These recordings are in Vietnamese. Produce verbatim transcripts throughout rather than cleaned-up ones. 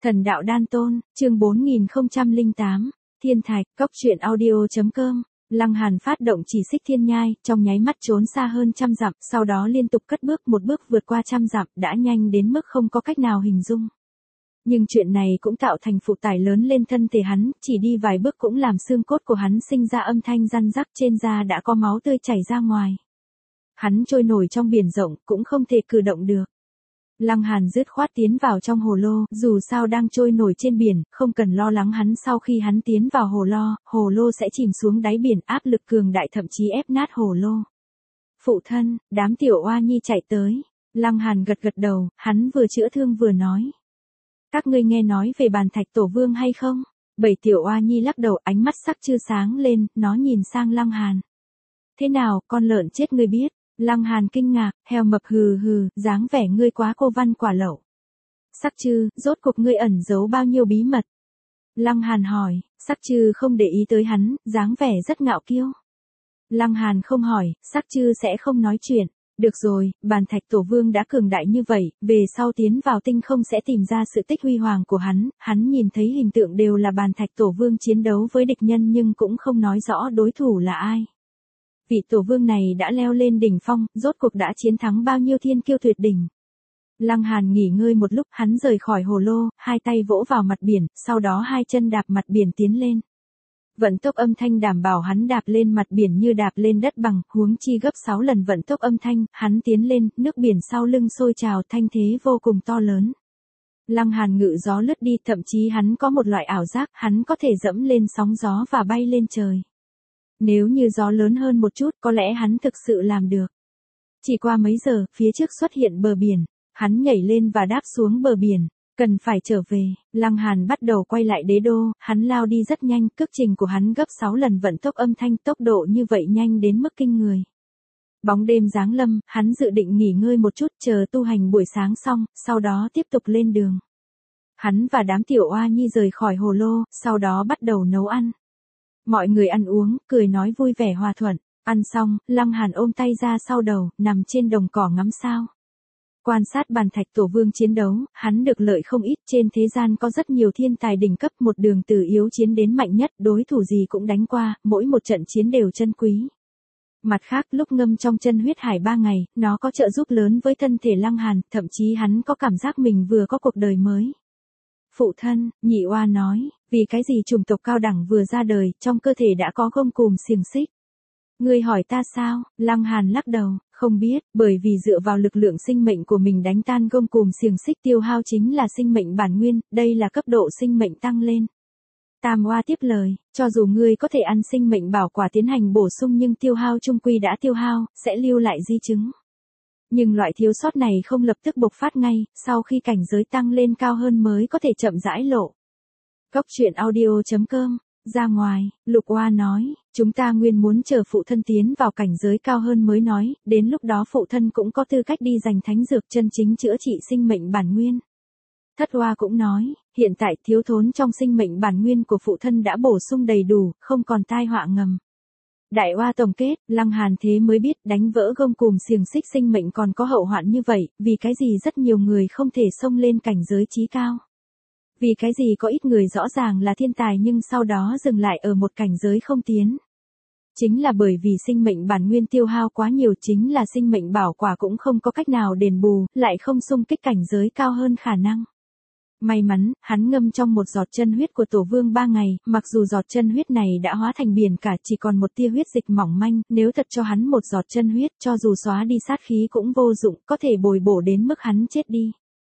Thần đạo đan tôn, chương bốn nghìn không trăm lẻ tám, Thiên Thạch, Cốc truyện audio.com. Lăng Hàn phát động chỉ xích thiên nhai, trong nháy mắt trốn xa hơn trăm dặm, sau đó liên tục cất bước một bước vượt qua trăm dặm, đã nhanh đến mức không có cách nào hình dung. Nhưng chuyện này cũng tạo thành phụ tải lớn lên thân thể hắn, chỉ đi vài bước cũng làm xương cốt của hắn sinh ra âm thanh răn rắc, trên da đã có máu tươi chảy ra ngoài. Hắn trôi nổi trong biển rộng, cũng không thể cử động được. Lăng Hàn dứt khoát tiến vào trong hồ lô, dù sao đang trôi nổi trên biển, không cần lo lắng hắn sau khi hắn tiến vào hồ lô, hồ lô sẽ chìm xuống đáy biển, áp lực cường đại thậm chí ép nát hồ lô. Phụ thân, đám tiểu oa nhi chạy tới. Lăng Hàn gật gật đầu, hắn vừa chữa thương vừa nói. Các ngươi nghe nói về bàn thạch tổ vương hay không? Bảy tiểu oa nhi lắc đầu, ánh mắt sắc chưa sáng lên, nó nhìn sang Lăng Hàn. Thế nào, con lợn chết ngươi biết? Lăng Hàn kinh ngạc, heo mập hừ hừ, dáng vẻ ngươi quá cô văn quả lẩu. Sắc Trư, rốt cuộc ngươi ẩn giấu bao nhiêu bí mật? Lăng Hàn hỏi, Sắc Trư không để ý tới hắn, dáng vẻ rất ngạo kiêu. Lăng Hàn không hỏi, Sắc Trư sẽ không nói chuyện. Được rồi, bàn thạch tổ vương đã cường đại như vậy, về sau tiến vào tinh không sẽ tìm ra sự tích huy hoàng của hắn, hắn nhìn thấy hình tượng đều là bàn thạch tổ vương chiến đấu với địch nhân nhưng cũng không nói rõ đối thủ là ai. Vị tổ vương này đã leo lên đỉnh phong, rốt cuộc đã chiến thắng bao nhiêu thiên kiêu tuyệt đỉnh. Lăng Hàn nghỉ ngơi một lúc, hắn rời khỏi hồ lô, hai tay vỗ vào mặt biển, sau đó hai chân đạp mặt biển tiến lên. Vận tốc âm thanh đảm bảo hắn đạp lên mặt biển như đạp lên đất bằng, huống chi gấp sáu lần vận tốc âm thanh, hắn tiến lên, nước biển sau lưng sôi trào, thanh thế vô cùng to lớn. Lăng Hàn ngự gió lướt đi, thậm chí hắn có một loại ảo giác, hắn có thể dẫm lên sóng gió và bay lên trời. Nếu như gió lớn hơn một chút, có lẽ hắn thực sự làm được. Chỉ qua mấy giờ, phía trước xuất hiện bờ biển, hắn nhảy lên và đáp xuống bờ biển. Cần phải trở về, Lăng Hàn bắt đầu quay lại đế đô, hắn lao đi rất nhanh, cước trình của hắn gấp sáu lần vận tốc âm thanh, tốc độ như vậy nhanh đến mức kinh người. Bóng đêm giáng lâm, hắn dự định nghỉ ngơi một chút chờ tu hành buổi sáng xong, sau đó tiếp tục lên đường. Hắn và đám tiểu oa nhi rời khỏi hồ lô, sau đó bắt đầu nấu ăn. Mọi người ăn uống, cười nói vui vẻ hòa thuận, ăn xong, Lăng Hàn ôm tay ra sau đầu, nằm trên đồng cỏ ngắm sao. Quan sát bàn thạch tổ vương chiến đấu, hắn được lợi không ít, trên thế gian có rất nhiều thiên tài đỉnh cấp, một đường từ yếu chiến đến mạnh nhất, đối thủ gì cũng đánh qua, mỗi một trận chiến đều chân quý. Mặt khác, lúc ngâm trong chân huyết hải ba ngày, nó có trợ giúp lớn với thân thể Lăng Hàn, thậm chí hắn có cảm giác mình vừa có cuộc đời mới. Phụ thân, nhị oa nói, vì cái gì chủng tộc cao đẳng vừa ra đời, trong cơ thể đã có gông cùm xiềng xích. Ngươi hỏi ta sao? Lăng Hàn lắc đầu, không biết, bởi vì dựa vào lực lượng sinh mệnh của mình đánh tan gông cùm xiềng xích tiêu hao chính là sinh mệnh bản nguyên, đây là cấp độ sinh mệnh tăng lên. Tam oa tiếp lời, cho dù ngươi có thể ăn sinh mệnh bảo quả tiến hành bổ sung nhưng tiêu hao chung quy đã tiêu hao, sẽ lưu lại di chứng. Nhưng loại thiếu sót này không lập tức bộc phát ngay, sau khi cảnh giới tăng lên cao hơn mới có thể chậm rãi lộ. Cốc truyện audio.com. Ra ngoài, Lục Oa nói, chúng ta nguyên muốn chờ phụ thân tiến vào cảnh giới cao hơn mới nói, đến lúc đó phụ thân cũng có tư cách đi giành thánh dược chân chính chữa trị sinh mệnh bản nguyên. Thất Oa cũng nói, hiện tại thiếu thốn trong sinh mệnh bản nguyên của phụ thân đã bổ sung đầy đủ, không còn tai họa ngầm. Đại Oa tổng kết, Lăng Hàn thế mới biết đánh vỡ gông cùm xiềng xích sinh mệnh còn có hậu hoạn như vậy, vì cái gì rất nhiều người không thể xông lên cảnh giới chí cao. Vì cái gì có ít người rõ ràng là thiên tài nhưng sau đó dừng lại ở một cảnh giới không tiến. Chính là bởi vì sinh mệnh bản nguyên tiêu hao quá nhiều, chính là sinh mệnh bảo quả cũng không có cách nào đền bù, lại không xung kích cảnh giới cao hơn khả năng. May mắn, hắn ngâm trong một giọt chân huyết của tổ vương ba ngày, mặc dù giọt chân huyết này đã hóa thành biển cả, chỉ còn một tia huyết dịch mỏng manh, nếu thật cho hắn một giọt chân huyết, cho dù xóa đi sát khí cũng vô dụng, có thể bồi bổ đến mức hắn chết đi.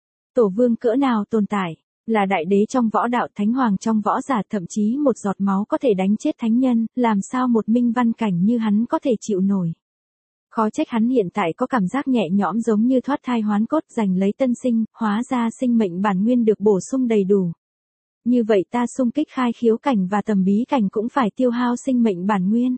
Tổ vương cỡ nào tồn tại? Là đại đế trong võ đạo, thánh hoàng trong võ giả, thậm chí một giọt máu có thể đánh chết thánh nhân, làm sao một minh văn cảnh như hắn có thể chịu nổi. Khó trách hắn hiện tại có cảm giác nhẹ nhõm giống như thoát thai hoán cốt, giành lấy tân sinh, hóa ra sinh mệnh bản nguyên được bổ sung đầy đủ. Như vậy ta xung kích khai khiếu cảnh và tầm bí cảnh cũng phải tiêu hao sinh mệnh bản nguyên.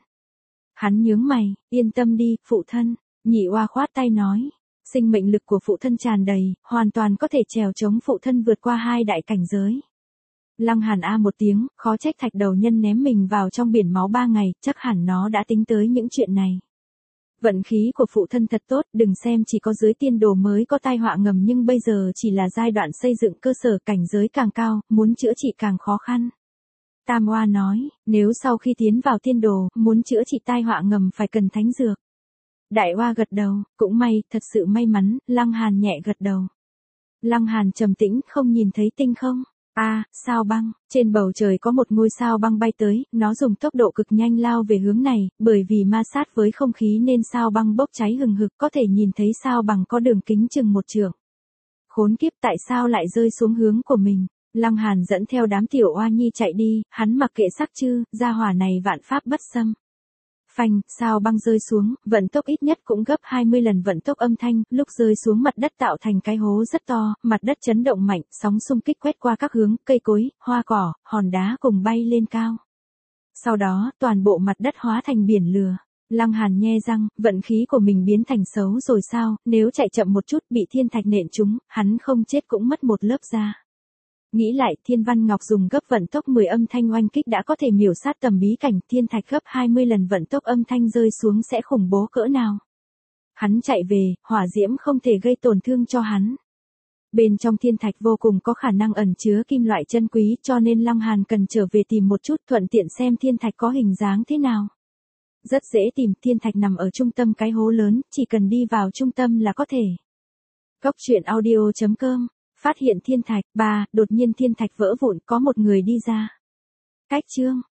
Hắn nhướng mày, yên tâm đi, phụ thân, nhị oa khoát tay nói. Sinh mệnh lực của phụ thân tràn đầy, hoàn toàn có thể trèo chống phụ thân vượt qua hai đại cảnh giới. Lăng Hàn a một tiếng, khó trách thạch đầu nhân ném mình vào trong biển máu ba ngày, chắc hẳn nó đã tính tới những chuyện này. vận khí của phụ thân thật tốt, đừng xem chỉ có dưới tiên đồ mới có tai họa ngầm nhưng bây giờ chỉ là giai đoạn xây dựng cơ sở, cảnh giới càng cao, muốn chữa trị càng khó khăn. Tam Oa nói, nếu sau khi tiến vào tiên đồ, muốn chữa trị tai họa ngầm phải cần thánh dược. Đại Oa gật đầu, cũng may, thật sự may mắn, Lăng Hàn nhẹ gật đầu. Lăng Hàn trầm tĩnh, không nhìn thấy tinh không? A, à, sao băng, trên bầu trời có một ngôi sao băng bay tới, nó dùng tốc độ cực nhanh lao về hướng này, bởi vì ma sát với không khí nên sao băng bốc cháy hừng hực, có thể nhìn thấy sao băng có đường kính chừng một trượng. Khốn kiếp, tại sao lại rơi xuống hướng của mình? Lăng Hàn dẫn theo đám tiểu oa nhi chạy đi, hắn mặc kệ sắc chư, gia hỏa này vạn pháp bất xâm. Phanh, sao băng rơi xuống, vận tốc ít nhất cũng gấp hai mươi lần vận tốc âm thanh, lúc rơi xuống mặt đất tạo thành cái hố rất to, mặt đất chấn động mạnh, sóng xung kích quét qua các hướng, cây cối, hoa cỏ, hòn đá cùng bay lên cao. Sau đó, toàn bộ mặt đất hóa thành biển lửa. Lăng Hàn nhe răng, vận khí của mình biến thành xấu rồi sao, nếu chạy chậm một chút bị thiên thạch nện trúng, hắn không chết cũng mất một lớp da. Nghĩ lại, Thiên Văn Ngọc dùng gấp vận tốc mười âm thanh oanh kích đã có thể miểu sát tầm bí cảnh, thiên thạch gấp hai mươi lần vận tốc âm thanh rơi xuống sẽ khủng bố cỡ nào. Hắn chạy về, hỏa diễm không thể gây tổn thương cho hắn. Bên trong thiên thạch vô cùng có khả năng ẩn chứa kim loại chân quý, cho nên Lăng Hàn cần trở về tìm một chút, thuận tiện xem thiên thạch có hình dáng thế nào. Rất dễ tìm, thiên thạch nằm ở trung tâm cái hố lớn, chỉ cần đi vào trung tâm là có thể. Cốc truyện audio chấm com. Phát hiện thiên thạch, ba, đột nhiên thiên thạch vỡ vụn, có một người đi ra. Cách chương.